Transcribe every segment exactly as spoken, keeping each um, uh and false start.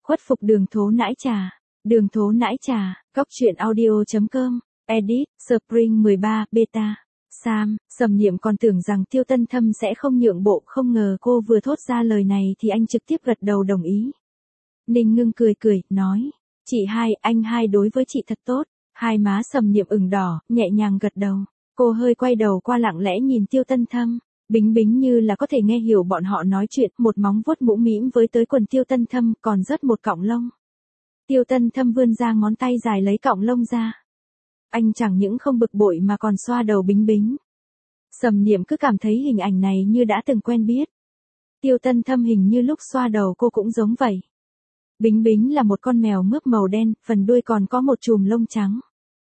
Khuất phục đường thố nãi trà. Đường thố nãi trà, góc truyện audio.com, edit, Spring mười ba, beta. Sam, Sầm Niệm còn tưởng rằng Tiêu Tân Thâm sẽ không nhượng bộ, không ngờ cô vừa thốt ra lời này thì anh trực tiếp gật đầu đồng ý. Ninh Ngưng cười cười, nói, chị hai, anh hai đối với chị thật tốt. Hai má Sầm Niệm ửng đỏ, nhẹ nhàng gật đầu. Cô hơi quay đầu qua lặng lẽ nhìn Tiêu Tân Thâm. Bính Bính như là có thể nghe hiểu bọn họ nói chuyện, một móng vuốt mũm mĩm với tới quần Tiêu Tân Thâm, còn rớt một cọng lông. Tiêu Tân Thâm vươn ra ngón tay dài lấy cọng lông ra. Anh chẳng những không bực bội mà còn xoa đầu Bính Bính. Sầm Niệm cứ cảm thấy hình ảnh này như đã từng quen biết. Tiêu Tân Thâm hình như lúc xoa đầu cô cũng giống vậy. Bính Bính là một con mèo mướp màu đen, phần đuôi còn có một chùm lông trắng.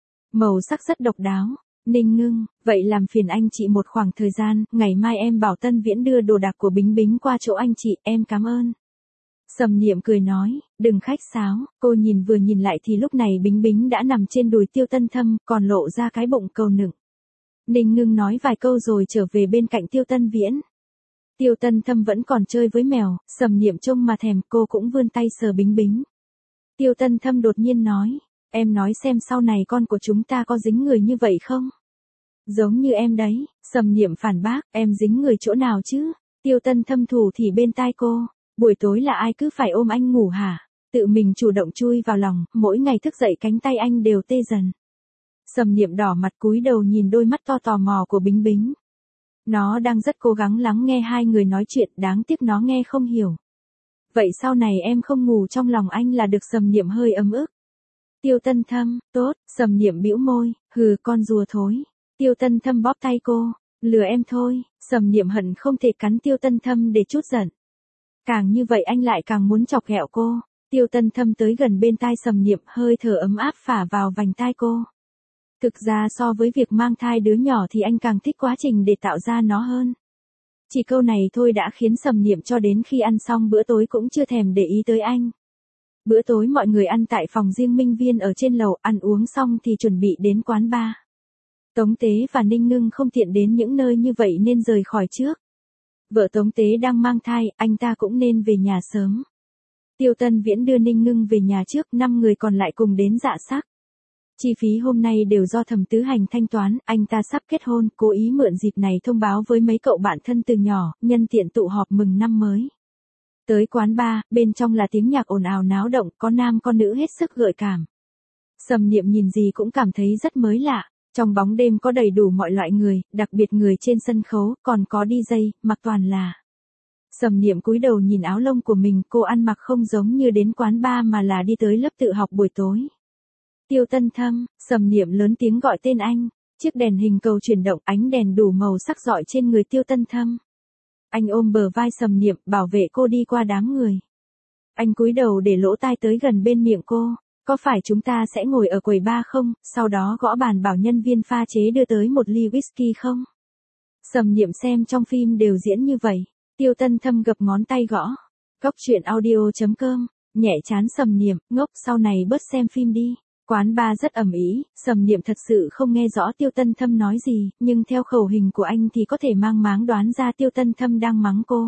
Màu sắc rất độc đáo. Ninh Ngưng, vậy làm phiền anh chị một khoảng thời gian, ngày mai em bảo Tân Viễn đưa đồ đạc của Bính Bính qua chỗ anh chị, em cảm ơn. Sầm Niệm cười nói, đừng khách sáo. Cô nhìn vừa nhìn lại thì lúc này Bính Bính đã nằm trên đùi Tiêu Tân Thâm, còn lộ ra cái bụng cầu nựng. Ninh Ngưng nói vài câu rồi trở về bên cạnh Tiêu Tân Viễn. Tiêu Tân Thâm vẫn còn chơi với mèo, Sầm Niệm trông mà thèm, cô cũng vươn tay sờ Bính Bính. Tiêu Tân Thâm đột nhiên nói, em nói xem sau này con của chúng ta có dính người như vậy không? Giống như em đấy. Sầm Niệm phản bác, em dính người chỗ nào chứ? Tiêu Tân Thâm thủ thì bên tai cô, buổi tối là ai cứ phải ôm anh ngủ hả? Tự mình chủ động chui vào lòng, mỗi ngày thức dậy cánh tay anh đều tê dần. Sầm Niệm đỏ mặt cúi đầu nhìn đôi mắt to tò mò của Bính Bính. Nó đang rất cố gắng lắng nghe hai người nói chuyện, đáng tiếc nó nghe không hiểu. Vậy sau này em không ngủ trong lòng anh là được. Sầm Niệm hơi ấm ức. Tiêu Tân Thâm, tốt. Sầm Niệm bĩu môi, hừ con rùa thối. Tiêu Tân Thâm bóp tay cô, lừa em thôi. Sầm Niệm hận không thể cắn Tiêu Tân Thâm để trút giận. Càng như vậy anh lại càng muốn chọc ghẹo cô. Tiêu Tân Thâm tới gần bên tai Sầm Niệm, hơi thở ấm áp phả vào vành tai cô. Thực ra so với việc mang thai đứa nhỏ thì anh càng thích quá trình để tạo ra nó hơn. Chỉ câu này thôi đã khiến Sầm Niệm cho đến khi ăn xong bữa tối cũng chưa thèm để ý tới anh. Bữa tối mọi người ăn tại phòng riêng Minh Viên ở trên lầu, ăn uống xong thì chuẩn bị đến quán bar. Tống Tế và Ninh Ngưng không tiện đến những nơi như vậy nên rời khỏi trước. Vợ Tống Tế đang mang thai, anh ta cũng nên về nhà sớm. Tiêu Tân Viễn đưa Ninh Ngưng về nhà trước, năm người còn lại cùng đến Dạ Sắc. Chi phí hôm nay đều do Thẩm Tứ Hành thanh toán, anh ta sắp kết hôn, cố ý mượn dịp này thông báo với mấy cậu bạn thân từ nhỏ, nhân tiện tụ họp mừng năm mới. Tới quán bar, bên trong là tiếng nhạc ồn ào náo động, có nam có nữ hết sức gợi cảm. Sầm Niệm nhìn gì cũng cảm thấy rất mới lạ. Trong bóng đêm có đầy đủ mọi loại người, đặc biệt người trên sân khấu, còn có đi jay, mặc toàn là. Sầm Niệm cúi đầu nhìn áo lông của mình, cô ăn mặc không giống như đến quán bar mà là đi tới lớp tự học buổi tối. Tiêu Tân Thâm, Sầm Niệm lớn tiếng gọi tên anh. Chiếc đèn hình cầu chuyển động, ánh đèn đủ màu sắc rọi trên người Tiêu Tân Thâm. Anh ôm bờ vai Sầm Niệm, bảo vệ cô đi qua đám người. Anh cúi đầu để lỗ tai tới gần bên miệng cô. Có phải chúng ta sẽ ngồi ở quầy bar không, sau đó gõ bàn bảo nhân viên pha chế đưa tới một ly whisky không? Sầm Niệm xem trong phim đều diễn như vậy. Tiêu Tân Thâm gập ngón tay gõ. Góc truyện audio.com, nhẹ chán Sầm Niệm, ngốc sau này bớt xem phim đi. Quán bar rất ầm ĩ, Sầm Niệm thật sự không nghe rõ Tiêu Tân Thâm nói gì, nhưng theo khẩu hình của anh thì có thể mang máng đoán ra Tiêu Tân Thâm đang mắng cô.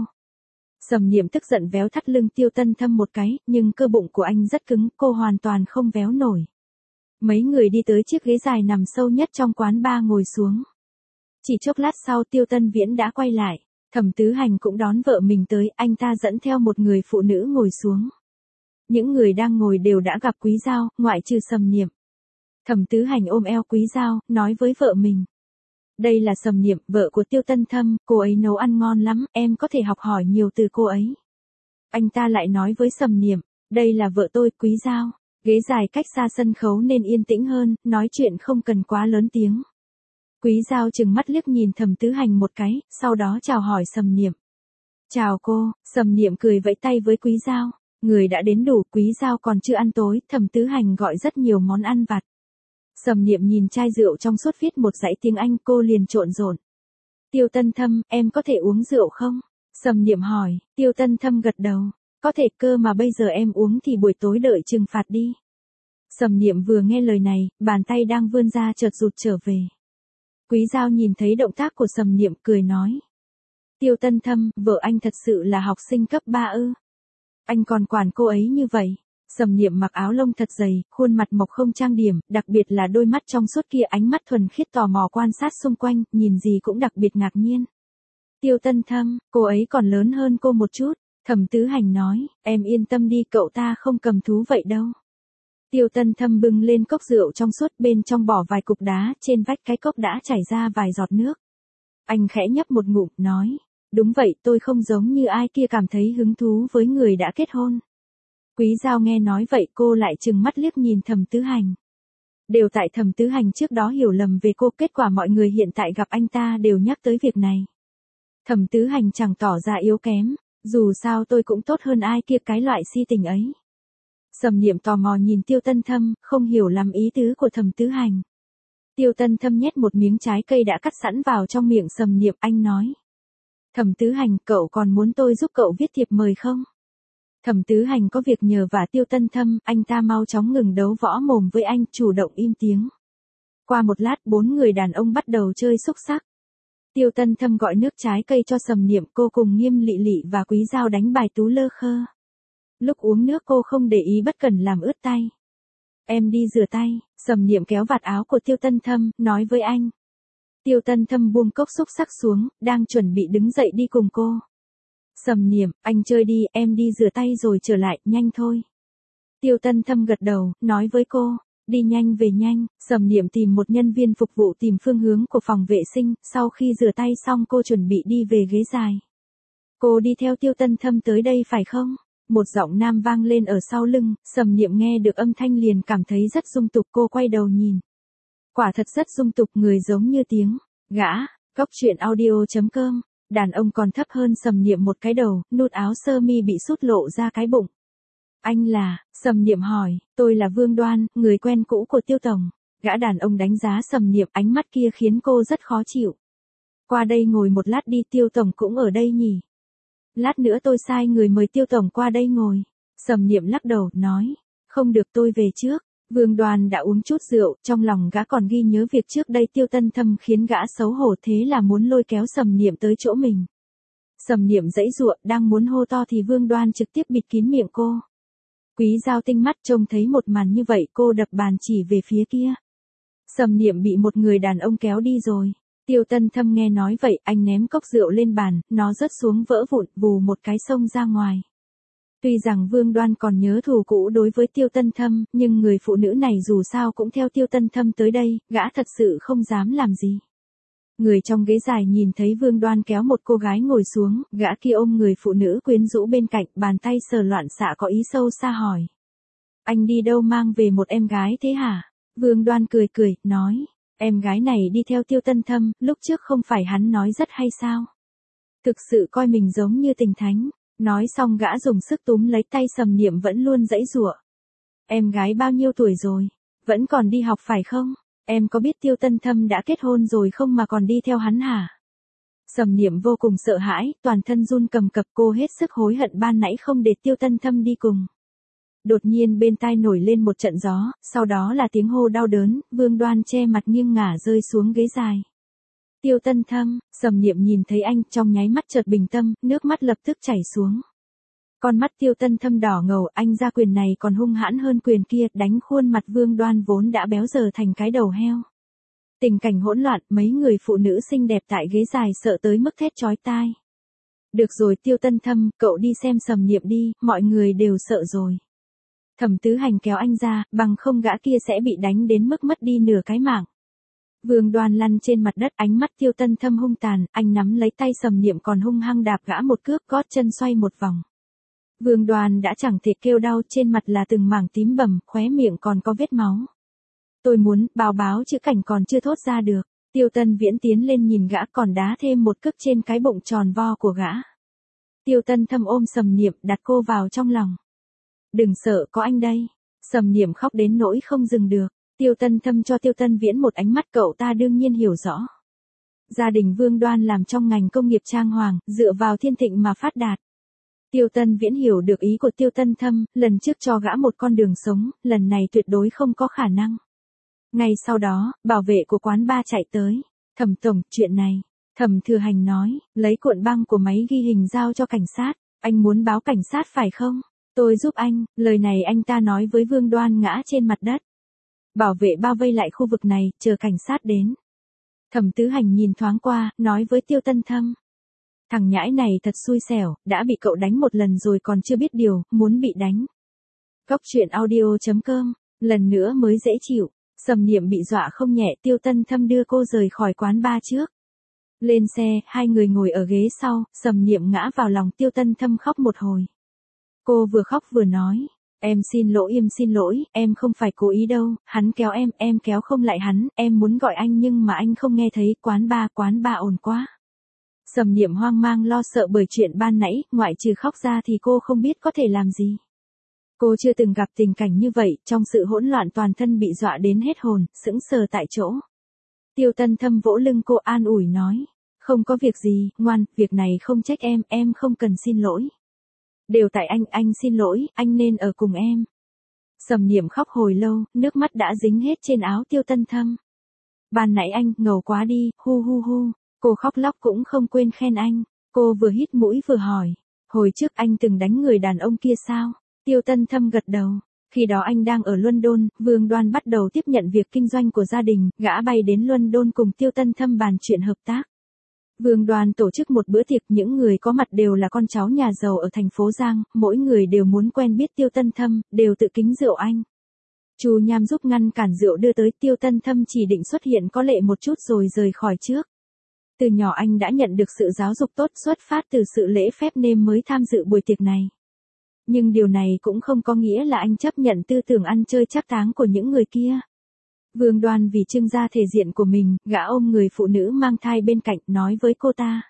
Sầm Niệm tức giận véo thắt lưng Tiêu Tân Thâm một cái, nhưng cơ bụng của anh rất cứng, cô hoàn toàn không véo nổi. Mấy người đi tới chiếc ghế dài nằm sâu nhất trong quán bar ngồi xuống. Chỉ chốc lát sau Tiêu Tân Viễn đã quay lại, Thẩm Tứ Hành cũng đón vợ mình tới, anh ta dẫn theo một người phụ nữ ngồi xuống. Những người đang ngồi đều đã gặp Quý Giao, ngoại trừ Sầm Niệm. Thẩm Tứ Hành ôm eo Quý Giao, nói với vợ mình. Đây là Sầm Niệm, vợ của Tiêu Tân Thâm, cô ấy nấu ăn ngon lắm, em có thể học hỏi nhiều từ cô ấy. Anh ta lại nói với Sầm Niệm, đây là vợ tôi, Quý Giao. Ghế dài cách xa sân khấu nên yên tĩnh hơn, nói chuyện không cần quá lớn tiếng. Quý Giao chừng mắt liếc nhìn Thẩm Tứ Hành một cái, sau đó chào hỏi Sầm Niệm. Chào cô. Sầm Niệm cười vẫy tay với Quý Giao. Người đã đến đủ, Quý Giao còn chưa ăn tối, Thẩm Tứ Hành gọi rất nhiều món ăn vặt. Sầm Niệm nhìn chai rượu trong suốt viết một dãy tiếng Anh, cô liền trộn rộn. Tiêu Tân Thâm, em có thể uống rượu không? Sầm Niệm hỏi. Tiêu Tân Thâm gật đầu. Có thể, cơ mà bây giờ em uống thì buổi tối đợi trừng phạt đi. Sầm Niệm vừa nghe lời này, bàn tay đang vươn ra chợt rụt trở về. Quý Giao nhìn thấy động tác của Sầm Niệm cười nói. Tiêu Tân Thâm, vợ anh thật sự là học sinh cấp ba ư? Anh còn quản cô ấy như vậy. Sầm Niệm mặc áo lông thật dày, khuôn mặt mộc không trang điểm, đặc biệt là đôi mắt trong suốt kia, ánh mắt thuần khiết tò mò quan sát xung quanh, nhìn gì cũng đặc biệt ngạc nhiên. Tiêu Tân Thâm, cô ấy còn lớn hơn cô một chút. Thẩm Tứ Hành nói, em yên tâm đi, cậu ta không cầm thú vậy đâu. Tiêu Tân Thâm bưng lên cốc rượu trong suốt, bên trong bỏ vài cục đá, trên vách cái cốc đã chảy ra vài giọt nước. Anh khẽ nhấp một ngụm, nói, đúng vậy, tôi không giống như ai kia cảm thấy hứng thú với người đã kết hôn. Quý Giao nghe nói vậy, cô lại trừng mắt liếc nhìn Thẩm Tứ Hành. Đều tại Thẩm Tứ Hành trước đó hiểu lầm về cô, kết quả mọi người hiện tại gặp anh ta đều nhắc tới việc này. Thẩm Tứ Hành chẳng tỏ ra yếu kém, dù sao tôi cũng tốt hơn ai kia, cái loại si tình ấy. Sầm Niệm tò mò nhìn Tiêu Tân Thâm, không hiểu lắm ý tứ của Thẩm Tứ Hành. Tiêu Tân Thâm nhét một miếng trái cây đã cắt sẵn vào trong miệng Sầm Niệm, anh nói. Thẩm Tứ Hành, cậu còn muốn tôi giúp cậu viết thiệp mời không? Thẩm Tứ Hành có việc nhờ vả Tiêu Tân Thâm, anh ta mau chóng ngừng đấu võ mồm với anh, chủ động im tiếng. Qua một lát, bốn người đàn ông bắt đầu chơi xúc xắc. Tiêu Tân Thâm gọi nước trái cây cho Sầm Niệm, cô cùng Nghiêm Lị Lị và Quý Giao đánh bài tú lơ khơ. Lúc uống nước cô không để ý bất cẩn làm ướt tay. Em đi rửa tay. Sầm Niệm kéo vạt áo của Tiêu Tân Thâm, nói với anh. Tiêu Tân Thâm buông cốc xúc xắc xuống, đang chuẩn bị đứng dậy đi cùng cô. Sầm Niệm, anh chơi đi, em đi rửa tay rồi trở lại, nhanh thôi. Tiêu Tân Thâm gật đầu, nói với cô, đi nhanh về nhanh. Sầm Niệm tìm một nhân viên phục vụ tìm phương hướng của phòng vệ sinh, sau khi rửa tay xong cô chuẩn bị đi về ghế dài. Cô đi theo Tiêu Tân Thâm tới đây phải không? Một giọng nam vang lên ở sau lưng, Sầm Niệm nghe được âm thanh liền cảm thấy rất dung tục, cô quay đầu nhìn. Quả thật rất dung tục, người giống như tiếng gã. Góc truyện audio chấm com. Đàn ông còn thấp hơn Sầm Niệm một cái đầu, nút áo sơ mi bị sút lộ ra cái bụng. Anh là? Sầm Niệm hỏi. Tôi là Vương Đoan, người quen cũ của Tiêu tổng. Gã đàn ông đánh giá Sầm Niệm, ánh mắt kia khiến cô rất khó chịu. Qua đây ngồi một lát đi, Tiêu tổng cũng ở đây nhỉ? Lát nữa tôi sai người mời Tiêu tổng qua đây ngồi. Sầm Niệm lắc đầu, nói, không được, tôi về trước. Vương Đoan đã uống chút rượu, trong lòng gã còn ghi nhớ việc trước đây Tiêu Tân Thâm khiến gã xấu hổ, thế là muốn lôi kéo Sầm Niệm tới chỗ mình. Sầm Niệm giãy giụa, đang muốn hô to thì Vương Đoan trực tiếp bịt kín miệng cô. Quý Giao tinh mắt trông thấy một màn như vậy, cô đập bàn chỉ về phía kia. Sầm Niệm bị một người đàn ông kéo đi rồi. Tiêu Tân Thâm nghe nói vậy, anh ném cốc rượu lên bàn, nó rớt xuống vỡ vụn, vù một cái xông ra ngoài. Tuy rằng Vương Đoan còn nhớ thù cũ đối với Tiêu Tân Thâm, nhưng người phụ nữ này dù sao cũng theo Tiêu Tân Thâm tới đây, gã thật sự không dám làm gì. Người trong ghế dài nhìn thấy Vương Đoan kéo một cô gái ngồi xuống, gã kia ôm người phụ nữ quyến rũ bên cạnh, bàn tay sờ loạn xạ có ý sâu xa hỏi. Anh đi đâu mang về một em gái thế hả? Vương Đoan cười cười, nói, em gái này đi theo Tiêu Tân Thâm, lúc trước không phải hắn nói rất hay sao? Thực sự coi mình giống như tình thánh. Nói xong gã dùng sức túm lấy tay Sầm Niệm vẫn luôn giãy giụa. Em gái bao nhiêu tuổi rồi? Vẫn còn đi học phải không? Em có biết Tiêu Tân Thâm đã kết hôn rồi không mà còn đi theo hắn hả? Sầm Niệm vô cùng sợ hãi, toàn thân run cầm cập, cô hết sức hối hận ban nãy không để Tiêu Tân Thâm đi cùng. Đột nhiên bên tai nổi lên một trận gió, sau đó là tiếng hô đau đớn, Vương Đoan che mặt nghiêng ngả rơi xuống ghế dài. Tiêu Tân Thâm, Sầm Niệm nhìn thấy anh, trong nháy mắt chợt bình tâm, nước mắt lập tức chảy xuống. Con mắt Tiêu Tân Thâm đỏ ngầu, anh ra quyền này còn hung hãn hơn quyền kia, đánh khuôn mặt Vương Đoan vốn đã béo giờ thành cái đầu heo. Tình cảnh hỗn loạn, mấy người phụ nữ xinh đẹp tại ghế dài sợ tới mức thét chói tai. Được rồi Tiêu Tân Thâm, cậu đi xem Sầm Niệm đi, mọi người đều sợ rồi. Thẩm Tứ Hành kéo anh ra, bằng không gã kia sẽ bị đánh đến mức mất đi nửa cái mạng. Vương Đoan lăn trên mặt đất, ánh mắt Tiêu Tân Thâm hung tàn, anh nắm lấy tay Sầm Niệm còn hung hăng đạp gã một cước, gót chân xoay một vòng. Vương Đoan đã chẳng thể kêu đau, trên mặt là từng mảng tím bầm, khóe miệng còn có vết máu. Tôi muốn, báo báo chữ cảnh còn chưa thốt ra được. Tiêu Tân Viễn tiến lên nhìn gã còn đá thêm một cước trên cái bụng tròn vo của gã. Tiêu Tân Thâm ôm Sầm Niệm, đặt cô vào trong lòng. Đừng sợ, có anh đây. Sầm Niệm khóc đến nỗi không dừng được. Tiêu Tân Thâm cho Tiêu Tân Viễn một ánh mắt, cậu ta đương nhiên hiểu rõ. Gia đình Vương Đoan làm trong ngành công nghiệp trang hoàng, dựa vào thiên thịnh mà phát đạt. Tiêu Tân Viễn hiểu được ý của Tiêu Tân Thâm, lần trước cho gã một con đường sống, lần này tuyệt đối không có khả năng. Ngay sau đó, bảo vệ của quán bar chạy tới. Thẩm tổng, chuyện này. Thẩm Thừa Hành nói, lấy cuộn băng của máy ghi hình giao cho cảnh sát. Anh muốn báo cảnh sát phải không? Tôi giúp anh, lời này anh ta nói với Vương Đoan ngã trên mặt đất. Bảo vệ bao vây lại khu vực này, chờ cảnh sát đến. Thẩm Tứ Hành nhìn thoáng qua, nói với Tiêu Tân Thâm. Thằng nhãi này thật xui xẻo, đã bị cậu đánh một lần rồi còn chưa biết điều, muốn bị đánh. Cóc truyện audio chấm com, lần nữa mới dễ chịu. Sầm Niệm bị dọa không nhẹ, Tiêu Tân Thâm đưa cô rời khỏi quán bar trước. Lên xe, hai người ngồi ở ghế sau, Sầm Niệm ngã vào lòng Tiêu Tân Thâm khóc một hồi. Cô vừa khóc vừa nói, em xin lỗi em xin lỗi, em không phải cố ý đâu, hắn kéo em, em kéo không lại hắn, em muốn gọi anh nhưng mà anh không nghe thấy, quán bar, quán bar ồn quá. Sầm Niệm hoang mang lo sợ bởi chuyện ban nãy, ngoại trừ khóc ra thì cô không biết có thể làm gì. Cô chưa từng gặp tình cảnh như vậy, trong sự hỗn loạn toàn thân bị dọa đến hết hồn, sững sờ tại chỗ. Tiêu Tân Thâm vỗ lưng cô an ủi nói, không có việc gì, ngoan, việc này không trách em, em không cần xin lỗi. Đều tại anh, anh xin lỗi, anh nên ở cùng em. Sầm Niệm khóc hồi lâu, nước mắt đã dính hết trên áo Tiêu Tân Thâm. Ban nãy anh, ngầu quá đi, hu hu hu, cô khóc lóc cũng không quên khen anh. Cô vừa hít mũi vừa hỏi, hồi trước anh từng đánh người đàn ông kia sao? Tiêu Tân Thâm gật đầu. Khi đó anh đang ở London, Vương Đoan bắt đầu tiếp nhận việc kinh doanh của gia đình, gã bay đến London cùng Tiêu Tân Thâm bàn chuyện hợp tác. Vương Đoan tổ chức một bữa tiệc, những người có mặt đều là con cháu nhà giàu ở thành phố Giang, mỗi người đều muốn quen biết Tiêu Tân Thâm, đều tự kính rượu anh. Chu Nham giúp ngăn cản rượu đưa tới, Tiêu Tân Thâm chỉ định xuất hiện có lệ một chút rồi rời khỏi trước. Từ nhỏ anh đã nhận được sự giáo dục tốt, xuất phát từ sự lễ phép nên mới tham dự buổi tiệc này. Nhưng điều này cũng không có nghĩa là anh chấp nhận tư tưởng ăn chơi trác táng của những người kia. Vương Đoan vì trưng ra thể diện của mình, gã ôm người phụ nữ mang thai bên cạnh, nói với cô ta.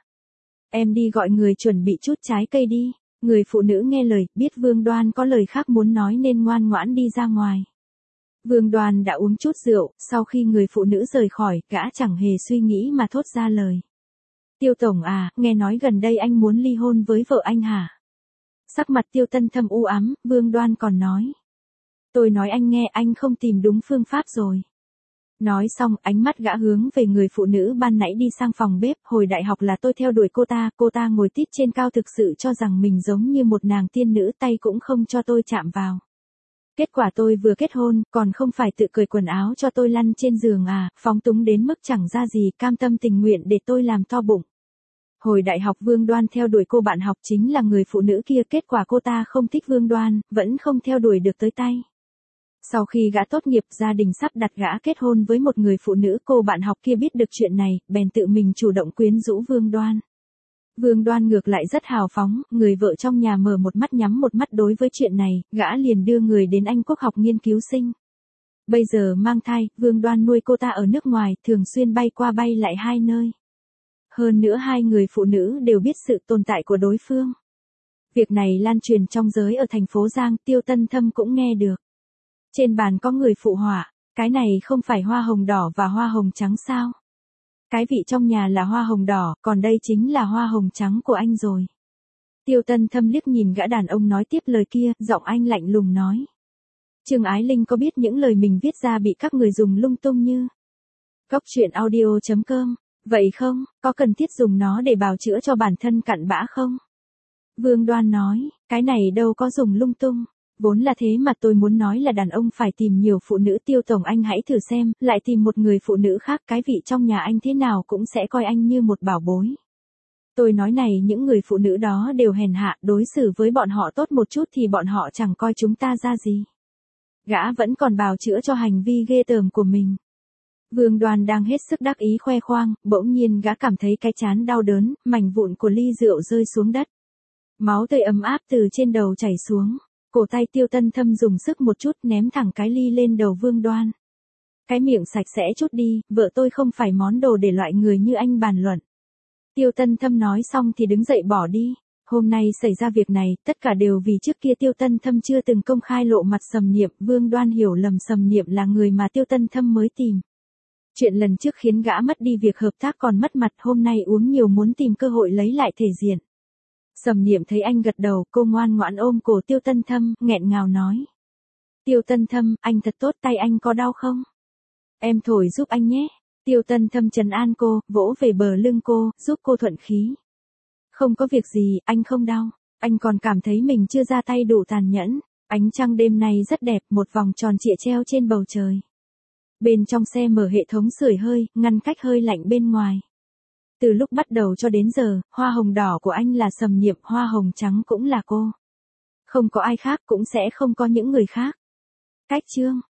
Em đi gọi người chuẩn bị chút trái cây đi. Người phụ nữ nghe lời, biết Vương Đoan có lời khác muốn nói nên ngoan ngoãn đi ra ngoài. Vương Đoan đã uống chút rượu, sau khi người phụ nữ rời khỏi, gã chẳng hề suy nghĩ mà thốt ra lời. Tiêu Tổng à, nghe nói gần đây anh muốn ly hôn với vợ anh hả? Sắc mặt Tiêu Tân Thâm u ám, Vương Đoan còn nói. Tôi nói anh nghe, anh không tìm đúng phương pháp rồi. Nói xong, ánh mắt gã hướng về người phụ nữ ban nãy đi sang phòng bếp, hồi đại học là tôi theo đuổi cô ta, cô ta ngồi tít trên cao thực sự cho rằng mình giống như một nàng tiên nữ, tay cũng không cho tôi chạm vào. Kết quả tôi vừa kết hôn, còn không phải tự cởi quần áo cho tôi lăn trên giường à, phóng túng đến mức chẳng ra gì, cam tâm tình nguyện để tôi làm to bụng. Hồi đại học Vương Đoan theo đuổi cô bạn học chính là người phụ nữ kia, kết quả cô ta không thích Vương Đoan, vẫn không theo đuổi được tới tay. Sau khi gã tốt nghiệp, gia đình sắp đặt gã kết hôn với một người phụ nữ, cô bạn học kia biết được chuyện này, bèn tự mình chủ động quyến rũ Vương Đoan. Vương Đoan ngược lại rất hào phóng, người vợ trong nhà mở một mắt nhắm một mắt đối với chuyện này, gã liền đưa người đến Anh Quốc học nghiên cứu sinh. Bây giờ mang thai, Vương Đoan nuôi cô ta ở nước ngoài, thường xuyên bay qua bay lại hai nơi. Hơn nữa hai người phụ nữ đều biết sự tồn tại của đối phương. Việc này lan truyền trong giới ở thành phố Giang, Tiêu Tân Thâm cũng nghe được. Trên bàn có người phụ họa, cái này không phải hoa hồng đỏ và hoa hồng trắng sao? Cái vị trong nhà là hoa hồng đỏ, còn đây chính là hoa hồng trắng của anh rồi. Tiêu Tân Thâm liếc nhìn gã đàn ông nói tiếp lời kia, giọng anh lạnh lùng nói. Trương Ái Linh có biết những lời mình viết ra bị các người dùng lung tung như Cóc truyện audio chấm com, vậy không, có cần thiết dùng nó để bào chữa cho bản thân cặn bã không? Vương Đoan nói, cái này đâu có dùng lung tung. Vốn là thế mà tôi muốn nói là đàn ông phải tìm nhiều phụ nữ. Tiêu Tổng anh hãy thử xem, lại tìm một người phụ nữ khác, cái vị trong nhà anh thế nào cũng sẽ coi anh như một bảo bối. Tôi nói này, những người phụ nữ đó đều hèn hạ, đối xử với bọn họ tốt một chút thì bọn họ chẳng coi chúng ta ra gì. Gã vẫn còn bào chữa cho hành vi ghê tởm của mình. Vương Đoan đang hết sức đắc ý khoe khoang, bỗng nhiên gã cảm thấy cái trán đau đớn, mảnh vụn của ly rượu rơi xuống đất. Máu tươi ấm áp từ trên đầu chảy xuống. Cổ tay Tiêu Tân Thâm dùng sức một chút ném thẳng cái ly lên đầu Vương Đoan. Cái miệng sạch sẽ chút đi, vợ tôi không phải món đồ để loại người như anh bàn luận. Tiêu Tân Thâm nói xong thì đứng dậy bỏ đi. Hôm nay xảy ra việc này, tất cả đều vì trước kia Tiêu Tân Thâm chưa từng công khai lộ mặt Sầm Niệm, Vương Đoan hiểu lầm Sầm Niệm là người mà Tiêu Tân Thâm mới tìm. Chuyện lần trước khiến gã mất đi việc hợp tác còn mất mặt, hôm nay uống nhiều muốn tìm cơ hội lấy lại thể diện. Sầm Niệm thấy anh gật đầu, cô ngoan ngoãn ôm cổ Tiêu Tân Thâm, nghẹn ngào nói. Tiêu Tân Thâm, anh thật tốt, tay anh có đau không? Em thổi giúp anh nhé. Tiêu Tân Thâm trấn an cô, vỗ về bờ lưng cô, giúp cô thuận khí. Không có việc gì, anh không đau. Anh còn cảm thấy mình chưa ra tay đủ tàn nhẫn. Ánh trăng đêm nay rất đẹp, một vòng tròn trịa treo trên bầu trời. Bên trong xe mở hệ thống sưởi hơi, ngăn cách hơi lạnh bên ngoài. Từ lúc bắt đầu cho đến giờ, hoa hồng đỏ của anh là Sầm Niệm, hoa hồng trắng cũng là cô. Không có ai khác, cũng sẽ không có những người khác. Cách chương